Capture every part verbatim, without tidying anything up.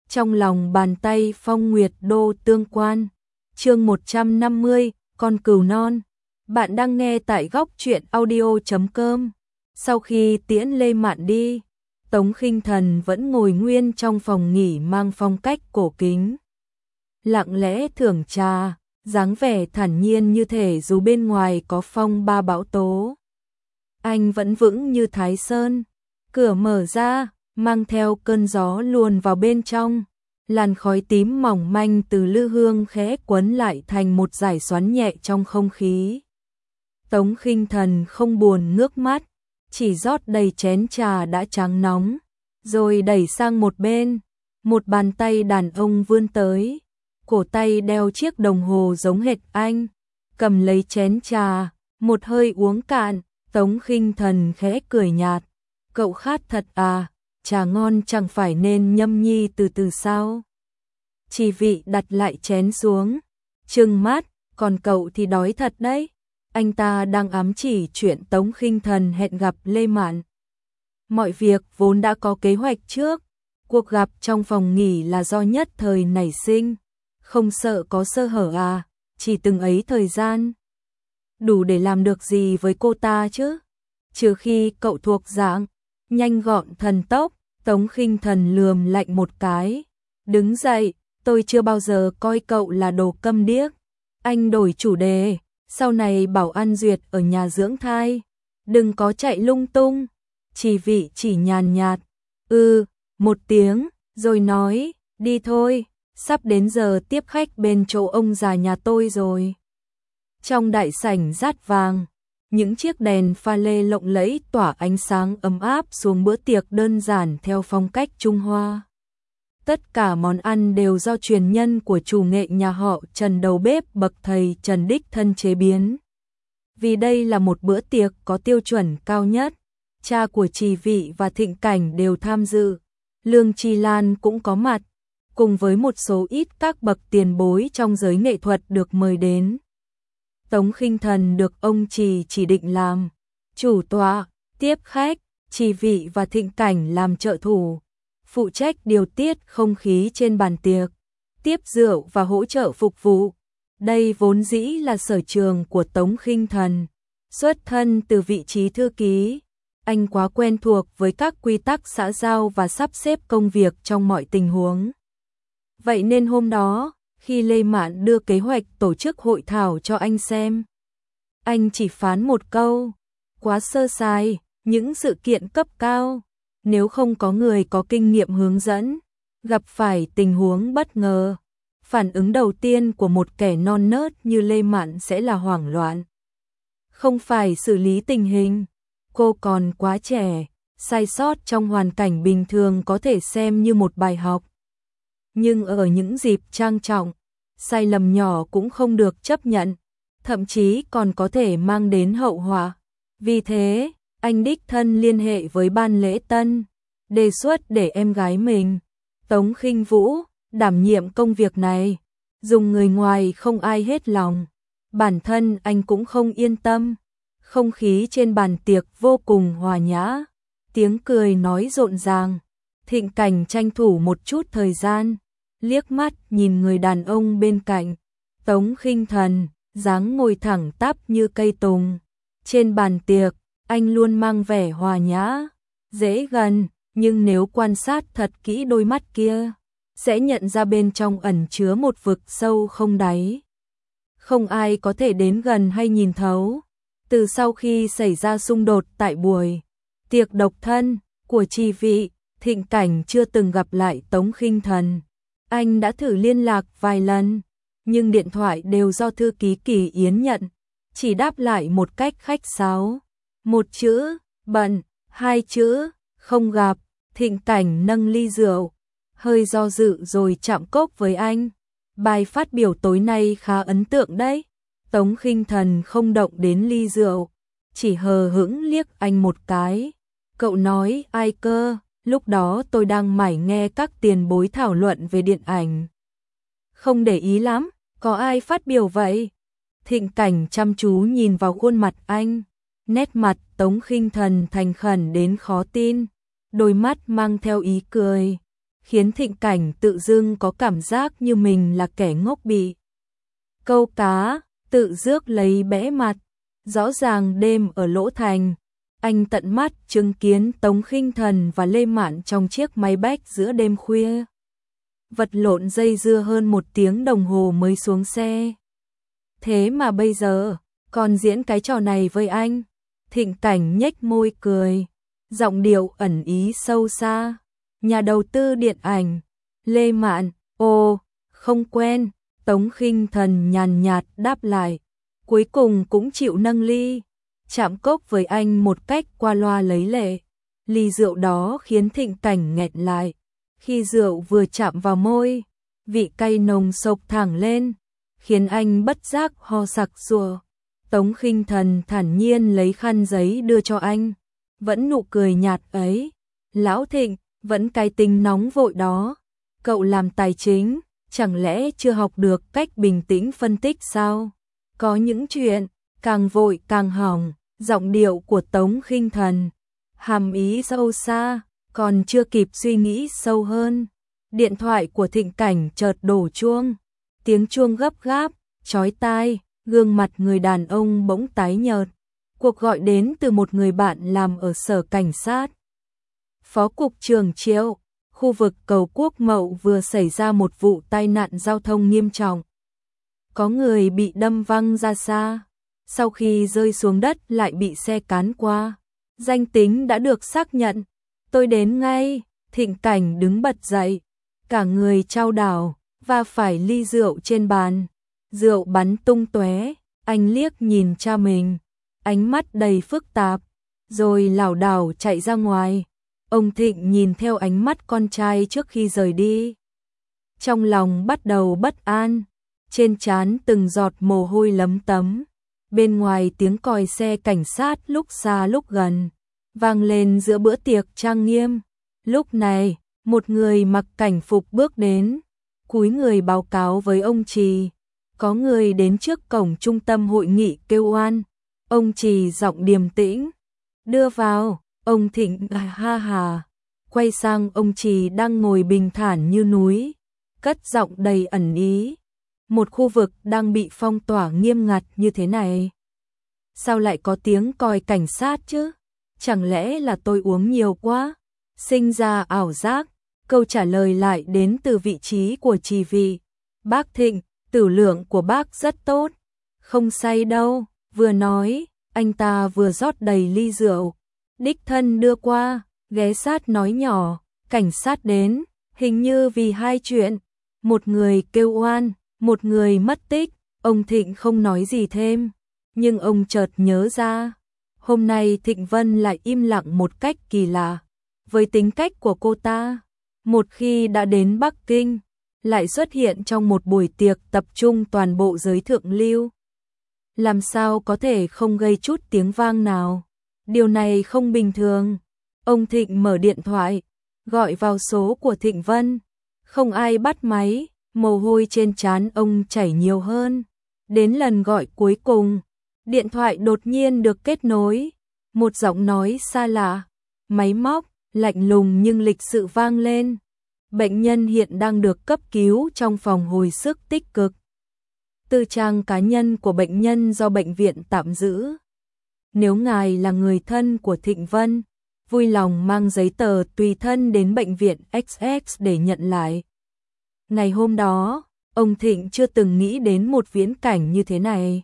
Trong lòng bàn tay Phong Nguyệt Đô tương quan. Chương một trăm năm mươi, con cừu non. Bạn đang nghe tại góc truyện audio chấm com. Sau khi tiễn Lê Mạn đi, Tống Khinh Thần vẫn ngồi nguyên trong phòng nghỉ mang phong cách cổ kính. Lặng lẽ thưởng trà, dáng vẻ thản nhiên như thể dù bên ngoài có phong ba bão tố, anh vẫn vững như Thái Sơn. Cửa mở ra, mang theo cơn gió luồn vào bên trong. Làn khói tím mỏng manh từ lư hương khẽ quấn lại thành một dải xoắn nhẹ trong không khí. Tống Khinh Thần không buồn ngước mắt, chỉ rót đầy chén trà đã tráng nóng, rồi đẩy sang một bên. Một bàn tay đàn ông vươn tới, cổ tay đeo chiếc đồng hồ giống hệt anh, cầm lấy chén trà, một hơi uống cạn. Tống Khinh Thần khẽ cười nhạt, cậu khát thật à, trà ngon chẳng phải nên nhâm nhi từ từ sao? Chỉ vị đặt lại chén xuống, trừng mắt, còn cậu thì đói thật đấy. Anh ta đang ám chỉ chuyện Tống Khinh Thần hẹn gặp Lê Mạn. Mọi việc vốn đã có kế hoạch trước, cuộc gặp trong phòng nghỉ là do nhất thời nảy sinh, không sợ có sơ hở à, chỉ từng ấy thời gian. Đủ để làm được gì với cô ta chứ? Trừ khi cậu thuộc dạng nhanh gọn thần tốc. Tống Khinh Thần lườm lạnh một cái, đứng dậy, tôi chưa bao giờ coi cậu là đồ câm điếc. Anh đổi chủ đề, sau này bảo An Duyệt ở nhà dưỡng thai, đừng có chạy lung tung. Chỉ vị chỉ nhàn nhạt, ừ, một tiếng, rồi nói, đi thôi, sắp đến giờ tiếp khách bên chỗ ông già nhà tôi rồi. Trong đại sảnh rát vàng, những chiếc đèn pha lê lộng lẫy tỏa ánh sáng ấm áp xuống bữa tiệc đơn giản theo phong cách Trung Hoa. Tất cả món ăn đều do truyền nhân của chủ nghệ nhà họ Trần đầu bếp bậc thầy Trần đích thân chế biến. Vì đây là một bữa tiệc có tiêu chuẩn cao nhất, cha của Trì Vị và Thịnh Cảnh đều tham dự, Lương Chi Lan cũng có mặt, cùng với một số ít các bậc tiền bối trong giới nghệ thuật được mời đến. Tống Khinh Thần được ông Trì chỉ định làm chủ tọa, tiếp khách, Trì Vị và Thịnh Cảnh làm trợ thủ, phụ trách điều tiết không khí trên bàn tiệc, tiếp rượu và hỗ trợ phục vụ. Đây vốn dĩ là sở trường của Tống Khinh Thần, xuất thân từ vị trí thư ký, anh quá quen thuộc với các quy tắc xã giao và sắp xếp công việc trong mọi tình huống. Vậy nên hôm đó, khi Lê Mạn đưa kế hoạch tổ chức hội thảo cho anh xem, anh chỉ phán một câu, quá sơ sài, những sự kiện cấp cao, nếu không có người có kinh nghiệm hướng dẫn, gặp phải tình huống bất ngờ, phản ứng đầu tiên của một kẻ non nớt như Lê Mạn sẽ là hoảng loạn. Không phải xử lý tình hình, cô còn quá trẻ, sai sót trong hoàn cảnh bình thường có thể xem như một bài học. Nhưng ở những dịp trang trọng, sai lầm nhỏ cũng không được chấp nhận, thậm chí còn có thể mang đến hậu họa. Vì thế, anh đích thân liên hệ với ban lễ tân, đề xuất để em gái mình, Tống Khinh Vũ, đảm nhiệm công việc này. Dùng người ngoài không ai hết lòng, bản thân anh cũng không yên tâm. Không khí trên bàn tiệc vô cùng hòa nhã, tiếng cười nói rộn ràng. Thịnh Cảnh tranh thủ một chút thời gian, liếc mắt nhìn người đàn ông bên cạnh, Tống Khinh Thần, dáng ngồi thẳng tắp như cây tùng. Trên bàn tiệc, anh luôn mang vẻ hòa nhã, dễ gần, nhưng nếu quan sát thật kỹ đôi mắt kia, sẽ nhận ra bên trong ẩn chứa một vực sâu không đáy. Không ai có thể đến gần hay nhìn thấu. Từ sau khi xảy ra xung đột tại buổi tiệc độc thân của Trì Vị, Thịnh Cảnh chưa từng gặp lại Tống Khinh Thần. Anh đã thử liên lạc vài lần, nhưng điện thoại đều do thư ký Kỳ Yến nhận, chỉ đáp lại một cách khách sáo. Một chữ, bận, hai chữ, không gặp. Thịnh Cảnh nâng ly rượu, hơi do dự rồi chạm cốc với anh. Bài phát biểu tối nay khá ấn tượng đấy. Tống Khinh Thần không động đến ly rượu, chỉ hờ hững liếc anh một cái. Cậu nói ai cơ? Lúc đó tôi đang mải nghe các tiền bối thảo luận về điện ảnh. Không để ý lắm, có ai phát biểu vậy? Thịnh Cảnh chăm chú nhìn vào khuôn mặt anh, nét mặt Tống Khinh Thần thành khẩn đến khó tin, đôi mắt mang theo ý cười. khiến Thịnh Cảnh tự dưng có cảm giác như mình là kẻ ngốc bị câu cá, tự rước lấy bẽ mặt. Rõ ràng đêm ở Lỗ Thành, anh tận mắt chứng kiến Tống Khinh Thần và Lê Mạn trong chiếc máy bách giữa đêm khuya. Vật lộn dây dưa hơn một tiếng đồng hồ mới xuống xe. Thế mà bây giờ, còn diễn cái trò này với anh. Thịnh Cảnh nhếch môi cười, giọng điệu ẩn ý sâu xa. Nhà đầu tư điện ảnh, Lê Mạn, ồ, không quen. Tống Khinh Thần nhàn nhạt đáp lại, cuối cùng cũng chịu nâng ly, chạm cốc với anh một cách qua loa lấy lệ. Ly rượu đó khiến Thịnh Cảnh nghẹn lại. Khi rượu vừa chạm vào môi, vị cay nồng sộc thẳng lên, khiến anh bất giác ho sặc sụa. Tống Khinh Thần thản nhiên lấy khăn giấy đưa cho anh, vẫn nụ cười nhạt ấy. Lão Thịnh, vẫn cái tính nóng vội đó. Cậu làm tài chính, chẳng lẽ chưa học được cách bình tĩnh phân tích sao? Có những chuyện, càng vội càng hỏng. Giọng điệu của Tống Khinh Thần hàm ý sâu xa, còn chưa kịp suy nghĩ sâu hơn. Điện thoại của Thịnh Cảnh chợt đổ chuông. Tiếng chuông gấp gáp, chói tai, gương mặt người đàn ông bỗng tái nhợt. Cuộc gọi đến từ một người bạn làm ở sở cảnh sát. Phó cục trưởng Triệu, khu vực cầu Quốc Mậu vừa xảy ra một vụ tai nạn giao thông nghiêm trọng. Có người bị đâm văng ra xa, sau khi rơi xuống đất lại bị xe cán qua. Danh tính đã được xác nhận. Tôi đến ngay. Thịnh Cảnh đứng bật dậy, cả người chao đảo, và phải ly rượu trên bàn. Rượu bắn tung tóe, anh liếc nhìn cha mình, ánh mắt đầy phức tạp, rồi lảo đảo chạy ra ngoài. Ông Thịnh nhìn theo ánh mắt con trai trước khi rời đi. Trong lòng bắt đầu bất an, trên trán từng giọt mồ hôi lấm tấm. Bên ngoài tiếng còi xe cảnh sát lúc xa lúc gần, vang lên giữa bữa tiệc trang nghiêm. Lúc này, một người mặc cảnh phục bước đến, cúi người báo cáo với ông Trì. Có người đến trước cổng trung tâm hội nghị kêu oan. Ông Trì giọng điềm tĩnh, đưa vào. Ông Thịnh ha hà, quay sang ông Trì đang ngồi bình thản như núi, cất giọng đầy ẩn ý. Một khu vực đang bị phong tỏa nghiêm ngặt như thế này, sao lại có tiếng còi cảnh sát chứ? Chẳng lẽ là tôi uống nhiều quá, sinh ra ảo giác? Câu trả lời lại đến từ vị trí của Trì vị. Bác Thịnh, tử lượng của bác rất tốt. Không say đâu. Vừa nói, anh ta vừa rót đầy ly rượu, đích thân đưa qua, ghé sát nói nhỏ, cảnh sát đến, hình như vì hai chuyện. Một người kêu oan, một người mất tích. Ông Thịnh không nói gì thêm, nhưng ông chợt nhớ ra, hôm nay Thịnh Vân lại im lặng một cách kỳ lạ. Với tính cách của cô ta, một khi đã đến Bắc Kinh, lại xuất hiện trong một buổi tiệc tập trung toàn bộ giới thượng lưu. Làm sao có thể không gây chút tiếng vang nào? Điều này không bình thường. Ông Thịnh mở điện thoại, gọi vào số của Thịnh Vân. Không ai bắt máy, mồ hôi trên trán ông chảy nhiều hơn. Đến lần gọi cuối cùng, điện thoại đột nhiên được kết nối. Một giọng nói xa lạ, máy móc, lạnh lùng nhưng lịch sự vang lên. Bệnh nhân hiện đang được cấp cứu trong phòng hồi sức tích cực. Tư trang cá nhân của bệnh nhân do bệnh viện tạm giữ. Nếu ngài là người thân của Thịnh Vân, vui lòng mang giấy tờ tùy thân đến bệnh viện ích ích để nhận lại. Ngày hôm đó, ông Thịnh chưa từng nghĩ đến một viễn cảnh như thế này.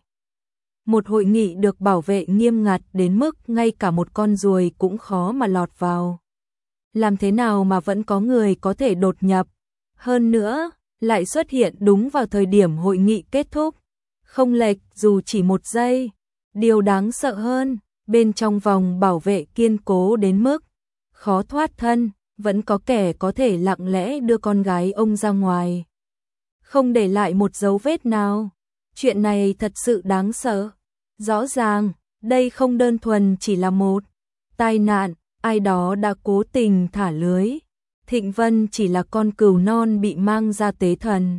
Một hội nghị được bảo vệ nghiêm ngặt đến mức ngay cả một con ruồi cũng khó mà lọt vào. Làm thế nào mà vẫn có người có thể đột nhập? Hơn nữa, lại xuất hiện đúng vào thời điểm hội nghị kết thúc. Không lệch dù chỉ một giây. Điều đáng sợ hơn, bên trong vòng bảo vệ kiên cố đến mức khó thoát thân, vẫn có kẻ có thể lặng lẽ đưa con gái ông ra ngoài, không để lại một dấu vết nào. Chuyện này thật sự đáng sợ. Rõ ràng, đây không đơn thuần chỉ là một tai nạn, ai đó đã cố tình thả lưới. Thịnh Vân chỉ là con cừu non bị mang ra tế thần.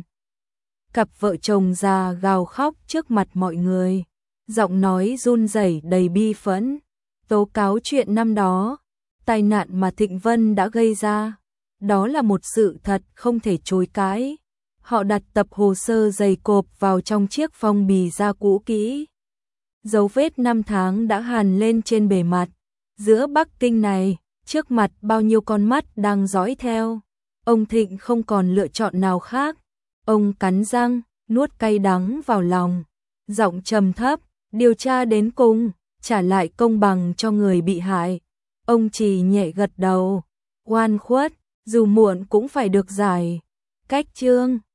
Cặp vợ chồng già gào khóc trước mặt mọi người, giọng nói run rẩy đầy bi phẫn, tố cáo chuyện năm đó, tai nạn mà Thịnh Vân đã gây ra. đó là một sự thật không thể chối cãi. Họ đặt tập hồ sơ dày cộp vào trong chiếc phong bì da cũ kỹ. Dấu vết năm tháng đã hằn lên trên bề mặt. Giữa Bắc Kinh này, trước mặt bao nhiêu con mắt đang dõi theo. Ông Thịnh không còn lựa chọn nào khác. Ông cắn răng, nuốt cay đắng vào lòng. Giọng trầm thấp, điều tra đến cùng, trả lại công bằng cho người bị hại. Ông chỉ nhẹ gật đầu. Oan khuất, dù muộn cũng phải được giải. Cách chương